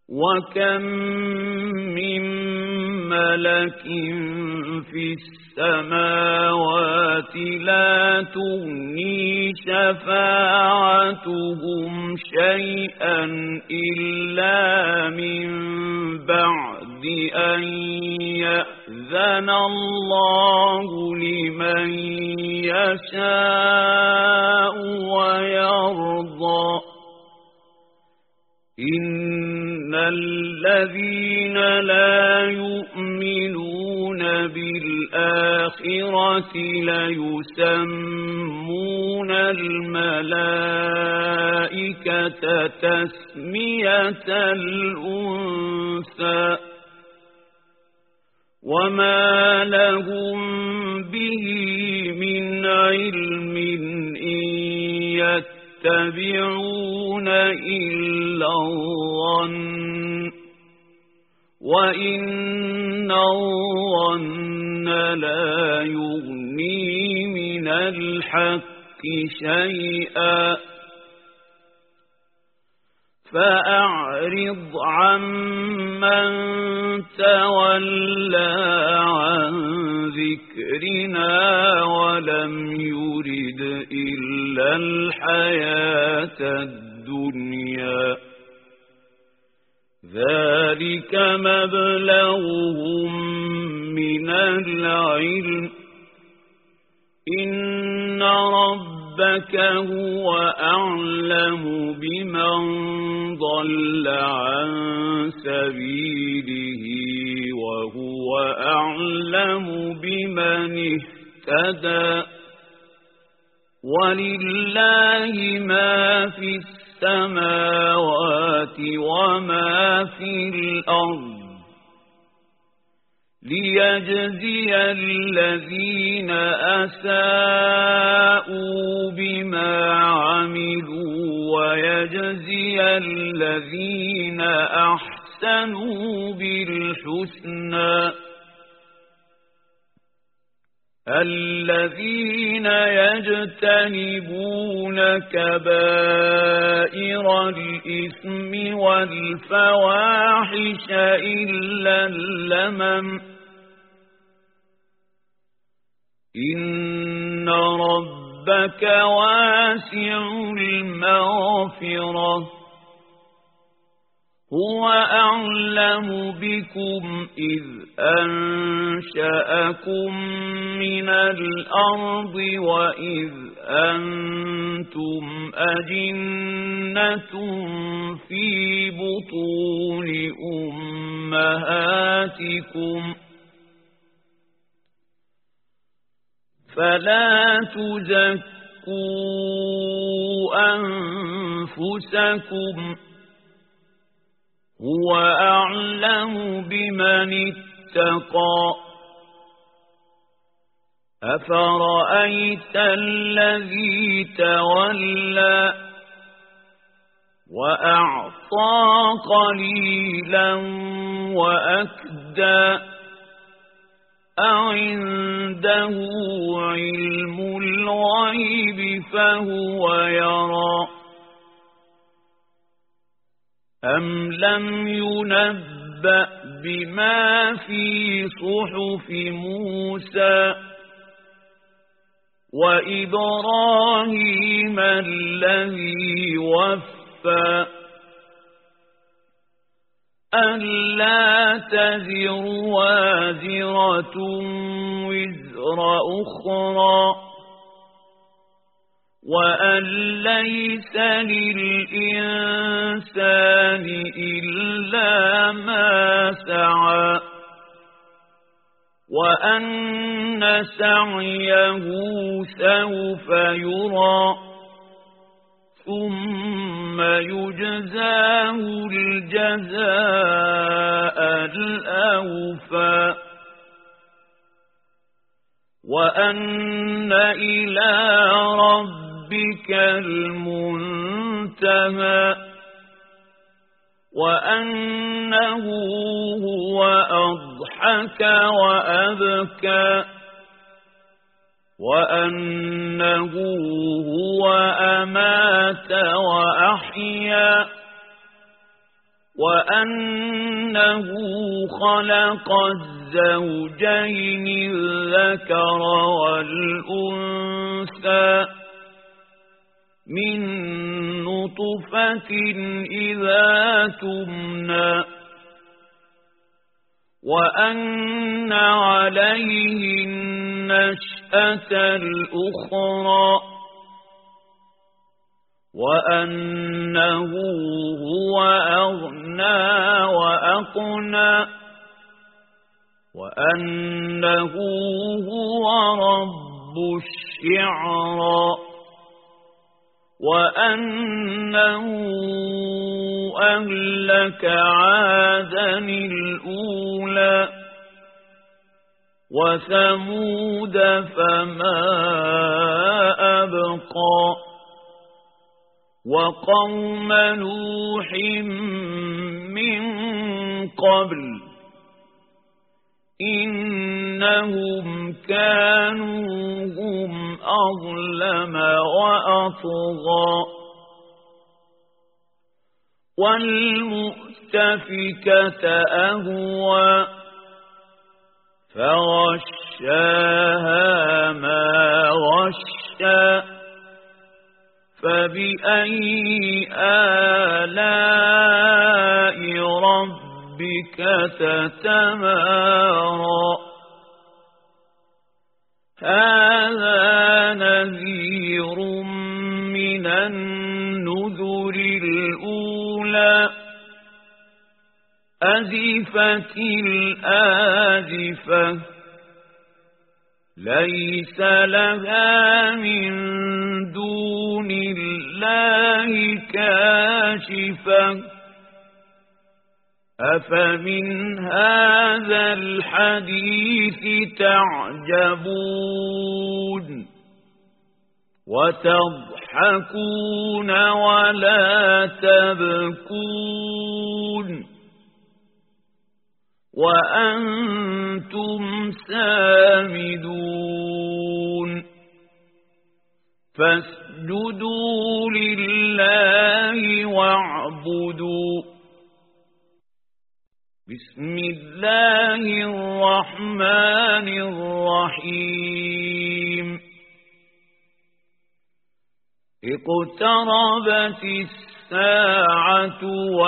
وكم من ملك في السماوات لا تغني شفاعتهم شيئا إلا من بعد أن يأذن الله لمن يشاء ويرضى. إن الذين لا يؤمنون بالآخرة ليسمون الملائكة تسمية الأنثى وما لهم به من علم إن يتبعون إلا الظن وإن الظن لا يغني من الحق شيئا. فأعرض عمن تولى عن ذكرنا ولم يرد إلا الحياة الدنيا. ذلك مبلغهم من العلم إن ربك هو أعلم بمن ضل عن سبيله وهو أعلم بمن اهتدى. ولله ما في السماوات وما في الأرض ليجزي الذين أساءوا بما عملوا ويجزي الذين أحسنوا بالحسنى. الذين يجتنبون كبائر الإثم والفواحش إلا اللمم إن ربك واسع المغفرة هو أعلم بكم إذ أنشأكم من الأرض وإذ أنتم أجنة في بطون أمهاتكم فلا تزكوا أنفسكم هو أعلم بمن اتقى. أفرأيت الذي تولى وأعطى قليلا وأكدى أعنده علم الغيب فهو يرى أم لم ينبأ بما في صحف موسى وإبراهيم الذي وفى ألا تزر وازرة وزر أخرى وأن ليس للإنسان إلا ما سعى وأن سعيه سوف يرى ثم يجزاه الجزاء الأوفى وأن إلى ربك المنتهى وأنه هو أضحك وأبكى وأنه هو أمات وأحيا وأنه خلق الزوجين الذكر والأنثى من نطفة إذا تمنى وأن عليه النشأة الأخرى وأنه هو أغنى وأقنى وأنه هو رب الشعرى وأنه أهلك عادا الأولى وثمود فما أبقى وقوم نوح من قبل إنهم كانوا هم أظلم وأطغى والمؤتفكة أهوى فغشاها ما غشى فبأي آلاء ربك تتمارى هذا نذير من النذر الأولى أزفت الآزفة ليس لها من دون الله كاشفة أفمن هذا الحديث تعجبون وتضحكون ولا تبكون وأنتم سامدون فاسجدوا لله واعبدوا بسم الله الرحمن الرحيم اقتربت الساعة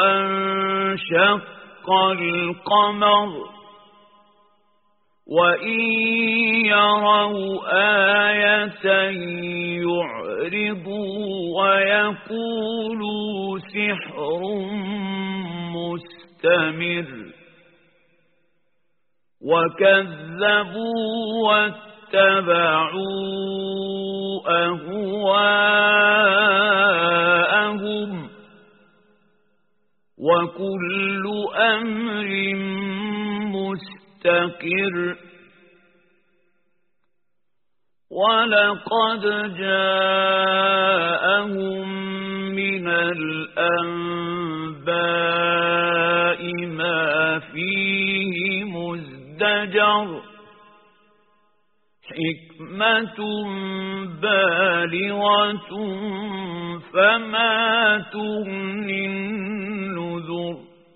وانشق القمر وإن يروا آية يعرضوا ويقولوا سحر مستمر وكذبوا واتبعوا أهواءهم وكل أمر مستقر ولقد جاءهم من الأنباء ما فيه مزدجر حكمة بالغة فما تغني النذر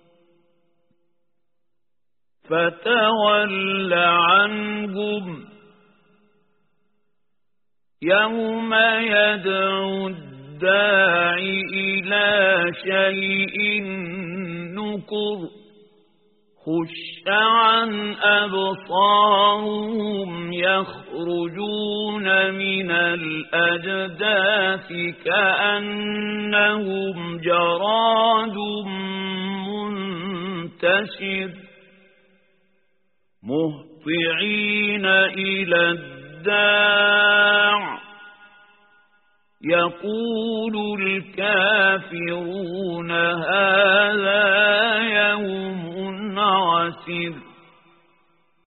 فتول عنهم يوم يدعو الداعي إلى شيء نكر خش عن أبصارهم يخرجون من الأجداث كأنهم جراد منتشر مهطعين إلى الداع يقول الكافرون هذا يوم عسر